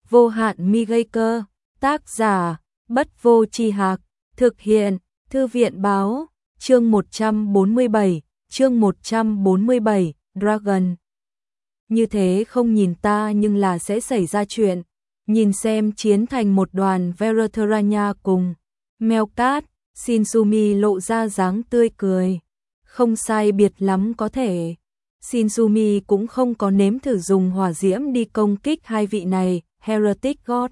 Vô hạn mi gây cơ, tác giả, Bất Vô Tri Hạc, thực hiện, Thư viện báo, chương 147, Dragon. Như thế không nhìn ta nhưng là sẽ xảy ra chuyện, nhìn xem chiến thành một đoàn Verathuranya cùng Melkat, Shinsumi lộ ra dáng tươi cười. Không sai biệt lắm có thể. Shinsumi cũng không có nếm thử dùng hỏa diễm đi công kích hai vị này, Heretic God.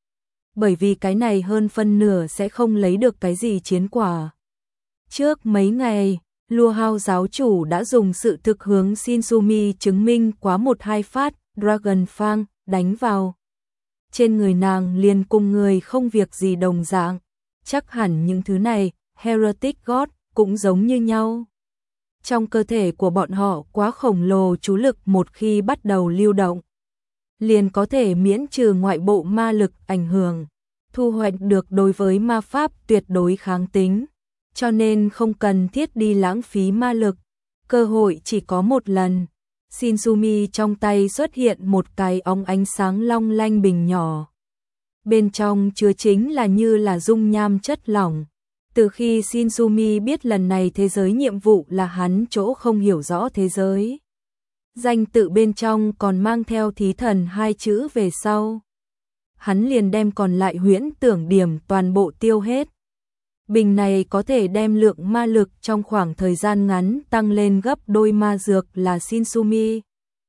Bởi vì cái này hơn phân nửa sẽ không lấy được cái gì chiến quả. Trước mấy ngày, Lua Hao giáo chủ đã dùng sự thực hướng Shinsumi chứng minh quá 1-2 phát Dragon Fang đánh vào. Trên người nàng liền cùng người không việc gì đồng dạng. Chắc hẳn những thứ này, Heretic God, cũng giống như nhau. Trong cơ thể của bọn họ quá khổng lồ chú lực một khi bắt đầu lưu động, liền có thể miễn trừ ngoại bộ ma lực ảnh hưởng, thu hoạch được đối với ma pháp tuyệt đối kháng tính, cho nên không cần thiết đi lãng phí ma lực, cơ hội chỉ có một lần. Shinsumi trong tay xuất hiện một cái óng ánh sáng long lanh bình nhỏ. Bên trong chứa chính là như là dung nham chất lỏng. Từ khi Shinsumi biết lần này thế giới nhiệm vụ là hắn chỗ không hiểu rõ thế giới, danh tự bên trong còn mang theo thí thần 2 chữ về sau, hắn liền đem còn lại huyễn tưởng điểm toàn bộ tiêu hết. Bình này có thể đem lượng ma lực trong khoảng thời gian ngắn tăng lên gấp đôi ma dược là Shinsumi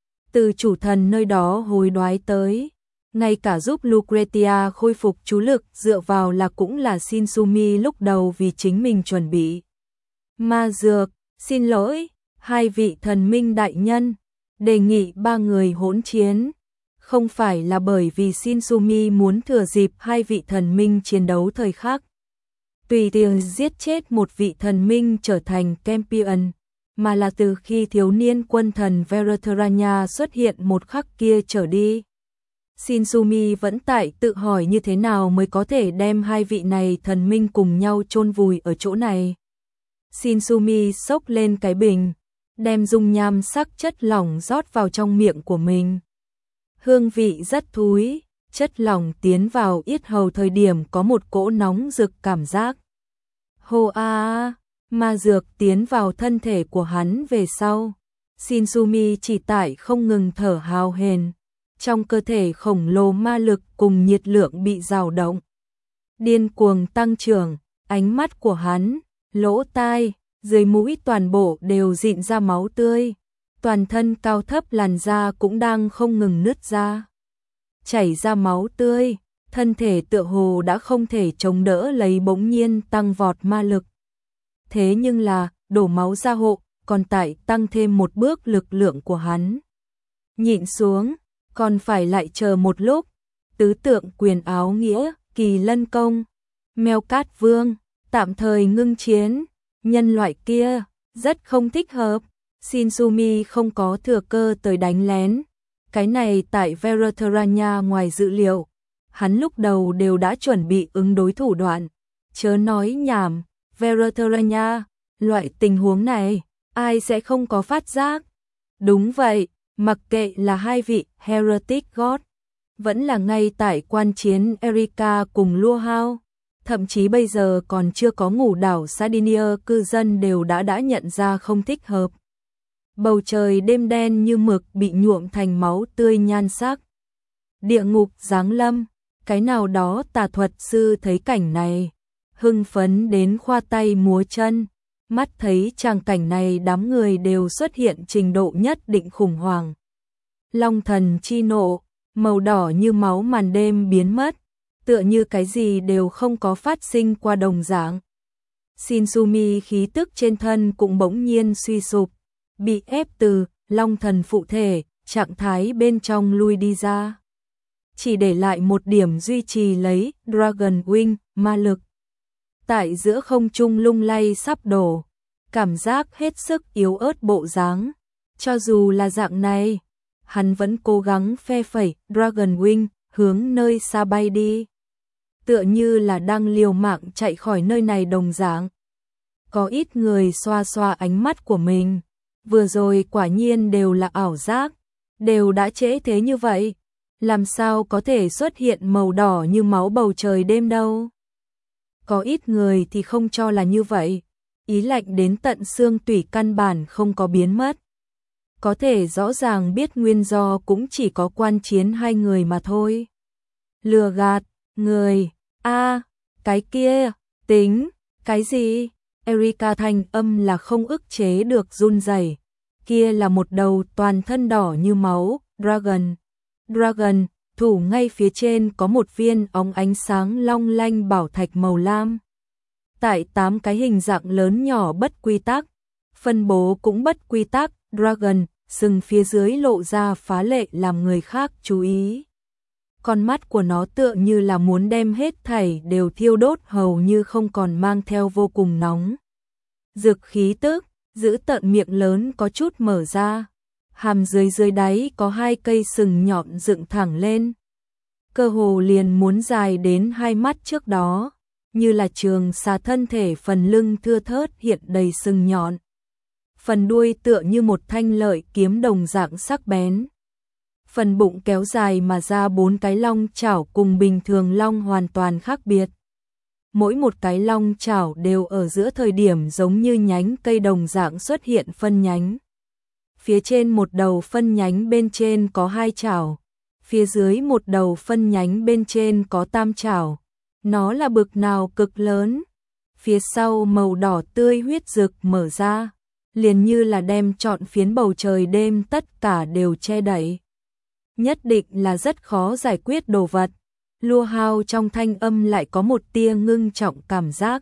từ chủ thần nơi đó hối đoái tới. Ngay cả giúp Lucretia khôi phục chú lực dựa vào là cũng là Shinsumi lúc đầu vì chính mình chuẩn bị. Ma dược, xin lỗi, hai vị thần minh đại nhân, đề nghị ba người hỗn chiến. Không phải là bởi vì Shinsumi muốn thừa dịp hai vị thần minh chiến đấu thời khắc tùy tiện giết chết một vị thần minh trở thành champion, mà là từ khi thiếu niên quân thần Verathuranya xuất hiện một khắc kia trở đi. Shinsumi vẫn tại tự hỏi như thế nào mới có thể đem hai vị này thần minh cùng nhau chôn vùi ở chỗ này. Shinsumi xốc lên cái bình, đem dung nham sắc chất lỏng rót vào trong miệng của mình. Hương vị rất thúi, chất lỏng tiến vào yết hầu thời điểm có một cỗ nóng rực cảm giác. Hô a, ma dược tiến vào thân thể của hắn về sau. Shinsumi chỉ tại không ngừng thở hào hển. Trong cơ thể khổng lồ ma lực cùng nhiệt lượng bị dao động, điên cuồng tăng trưởng, ánh mắt của hắn, lỗ tai, dưới mũi toàn bộ đều rịn ra máu tươi, toàn thân cao thấp làn da cũng đang không ngừng nứt ra, chảy ra máu tươi, thân thể tựa hồ đã không thể chống đỡ lấy bỗng nhiên tăng vọt ma lực. Thế nhưng là, đổ máu ra hộ, còn tại tăng thêm một bước lực lượng của hắn. Nhịn xuống, còn phải lại chờ một lúc. Tứ tượng quyền áo nghĩa, kỳ lân công, Melkat Vương, tạm thời ngưng chiến, nhân loại kia, rất không thích hợp. Shinsumi không có thừa cơ tới đánh lén. Cái này tại Verathuranya ngoài dự liệu. Hắn lúc đầu đều đã chuẩn bị ứng đối thủ đoạn. Chớ nói nhảm, Verathuranya, loại tình huống này, ai sẽ không có phát giác. Đúng vậy. Mặc kệ là hai vị Heretic God, vẫn là ngay tại quan chiến Erika cùng Lua Hao, thậm chí bây giờ còn chưa có ngủ đảo Sardinia cư dân đều đã nhận ra không thích hợp. Bầu trời đêm đen như mực bị nhuộm thành máu tươi nhan sắc. Địa ngục giáng lâm, cái nào đó tà thuật sư thấy cảnh này, hưng phấn đến khoa tay múa chân. Mắt thấy tràng cảnh này đám người đều xuất hiện trình độ nhất định khủng hoảng. Long thần chi nộ, màu đỏ như máu màn đêm biến mất, tựa như cái gì đều không có phát sinh qua đồng dạng. Shinsumi khí tức trên thân cũng bỗng nhiên suy sụp, bị ép từ long thần phụ thể, trạng thái bên trong lui đi ra. Chỉ để lại một điểm duy trì lấy Dragon Wing, ma lực. Tại giữa không trung lung lay sắp đổ, cảm giác hết sức yếu ớt bộ dáng. Cho dù là dạng này, hắn vẫn cố gắng phe phẩy Dragon Wing hướng nơi xa bay đi. Tựa như là đang liều mạng chạy khỏi nơi này đồng dạng. Có ít người xoa xoa ánh mắt của mình. Vừa rồi quả nhiên đều là ảo giác, đều đã trễ thế như vậy. Làm sao có thể xuất hiện màu đỏ như máu bầu trời đêm đâu. Có ít người thì không cho là như vậy, ý lạnh đến tận xương tủy căn bản không có biến mất. Có thể rõ ràng biết nguyên do cũng chỉ có quan chiến hai người mà thôi. Lừa gạt, người, cái kia, tính, cái gì? Erika thanh âm là không ức chế được run rẩy. Kia là một đầu toàn thân đỏ như máu, Dragon. Dragon, thủ ngay phía trên có một viên óng ánh sáng long lanh bảo thạch màu lam. Tại 8 cái hình dạng lớn nhỏ bất quy tắc, phân bố cũng bất quy tắc, Dragon, sừng phía dưới lộ ra phá lệ làm người khác chú ý. Con mắt của nó tựa như là muốn đem hết thảy đều thiêu đốt hầu như không còn mang theo vô cùng nóng. Dực khí tức, giữ tận miệng lớn có chút mở ra. Hàm dưới đáy có 2 cây sừng nhọn dựng thẳng lên. Cơ hồ liền muốn dài đến 2 mắt trước đó, như là trường xà thân thể phần lưng thưa thớt hiện đầy sừng nhọn. Phần đuôi tựa như một thanh lợi kiếm đồng dạng sắc bén. Phần bụng kéo dài mà ra 4 cái long chảo cùng bình thường long hoàn toàn khác biệt. Mỗi một cái long chảo đều ở giữa thời điểm giống như nhánh cây đồng dạng xuất hiện phân nhánh. Phía trên một đầu phân nhánh bên trên có 2 chảo, phía dưới một đầu phân nhánh bên trên có tam chảo. Nó là bực nào cực lớn. Phía sau màu đỏ tươi huyết rực mở ra, liền như là đem trọn phiến bầu trời đêm tất cả đều che đậy. Nhất định là rất khó giải quyết đồ vật. Lua Hao trong thanh âm lại có một tia ngưng trọng cảm giác.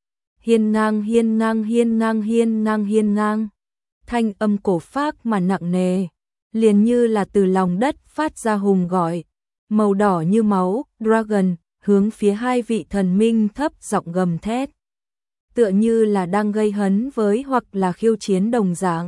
Hiên ngang hiên ngang hiên ngang hiên ngang hiên ngang. Thanh âm cổ phác mà nặng nề, liền như là từ lòng đất phát ra hùng gọi. Màu đỏ như máu, Dragon, hướng phía 2 vị thần minh thấp giọng gầm thét. Tựa như là đang gây hấn với hoặc là khiêu chiến đồng dạng.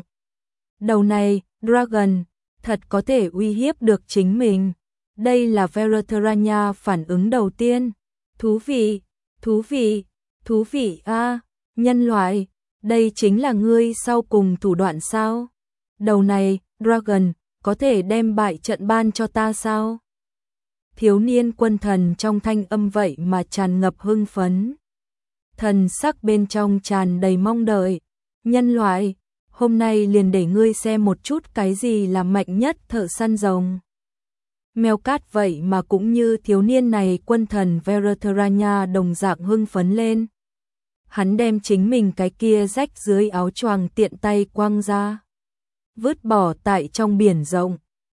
Đầu này, Dragon, thật có thể uy hiếp được chính mình. Đây là Velatheria phản ứng đầu tiên. Thú vị, thú vị, thú vị a, nhân loại, đây chính là ngươi sau cùng thủ đoạn sao? Đầu này, Dragon, có thể đem bại trận ban cho ta sao? Thiếu niên quân thần trong thanh âm vậy mà tràn ngập hưng phấn. Thần sắc bên trong tràn đầy mong đợi. Nhân loại, hôm nay liền để ngươi xem một chút cái gì là mạnh nhất thợ săn rồng. Mèo cát vậy mà cũng như thiếu niên này quân thần Velatheria đồng dạng hưng phấn lên. Hắn đem chính mình cái kia rách dưới áo choàng tiện tay quăng ra, vứt bỏ tại trong biển rộng.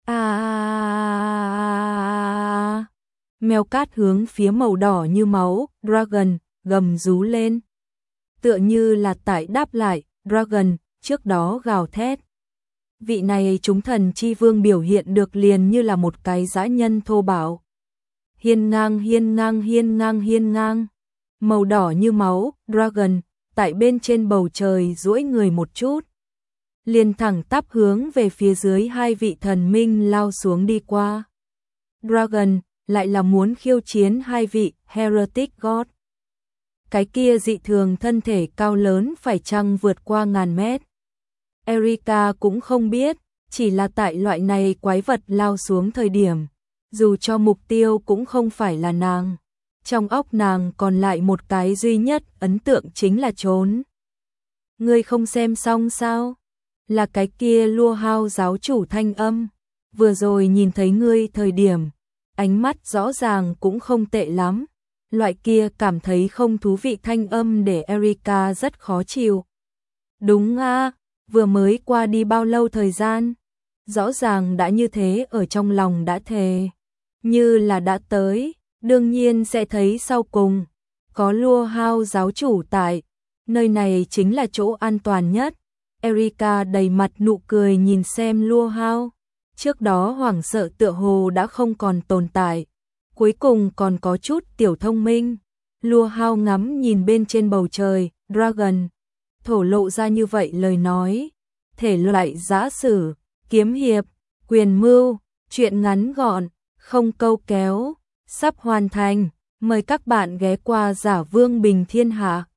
Mèo cát hướng phía màu đỏ như máu, Dragon, gầm rú lên. Tựa như là tại đáp lại, Dragon, trước đó gào thét. Vị này chúng thần chi vương biểu hiện được liền như là một cái dã nhân thô bạo. Hiên ngang hiên ngang hiên ngang hiên ngang. Màu đỏ như máu, Dragon, tại bên trên bầu trời duỗi người một chút. Liền thẳng tắp hướng về phía dưới 2 vị thần minh lao xuống đi qua. Dragon, lại là muốn khiêu chiến 2 vị Heretic God. Cái kia dị thường thân thể cao lớn phải chăng vượt qua 1000 mét. Erika cũng không biết, chỉ là tại loại này quái vật lao xuống thời điểm, dù cho mục tiêu cũng không phải là nàng. Trong óc nàng còn lại một cái duy nhất ấn tượng chính là trốn. Ngươi không xem xong sao? Là cái kia Lua Hao giáo chủ thanh âm. Vừa rồi nhìn thấy ngươi thời điểm, ánh mắt rõ ràng cũng không tệ lắm. Loại kia cảm thấy không thú vị thanh âm để Erika rất khó chịu. Đúng a, vừa mới qua đi bao lâu thời gian? Rõ ràng đã như thế ở trong lòng đã thề. Như là đã tới, đương nhiên sẽ thấy sau cùng. Có Lua Hao giáo chủ tại, nơi này chính là chỗ an toàn nhất. Erika đầy mặt nụ cười nhìn xem Lua Hao. Trước đó hoảng sợ tựa hồ đã không còn tồn tại. Cuối cùng còn có chút tiểu thông minh. Lua Hao ngắm nhìn bên trên bầu trời, Dragon. Thổ lộ ra như vậy lời nói. Thể loại giã sử, kiếm hiệp, quyền mưu, chuyện ngắn gọn, không câu kéo, sắp hoàn thành. Mời các bạn ghé qua Giả Vương Bình Thiên Hạ.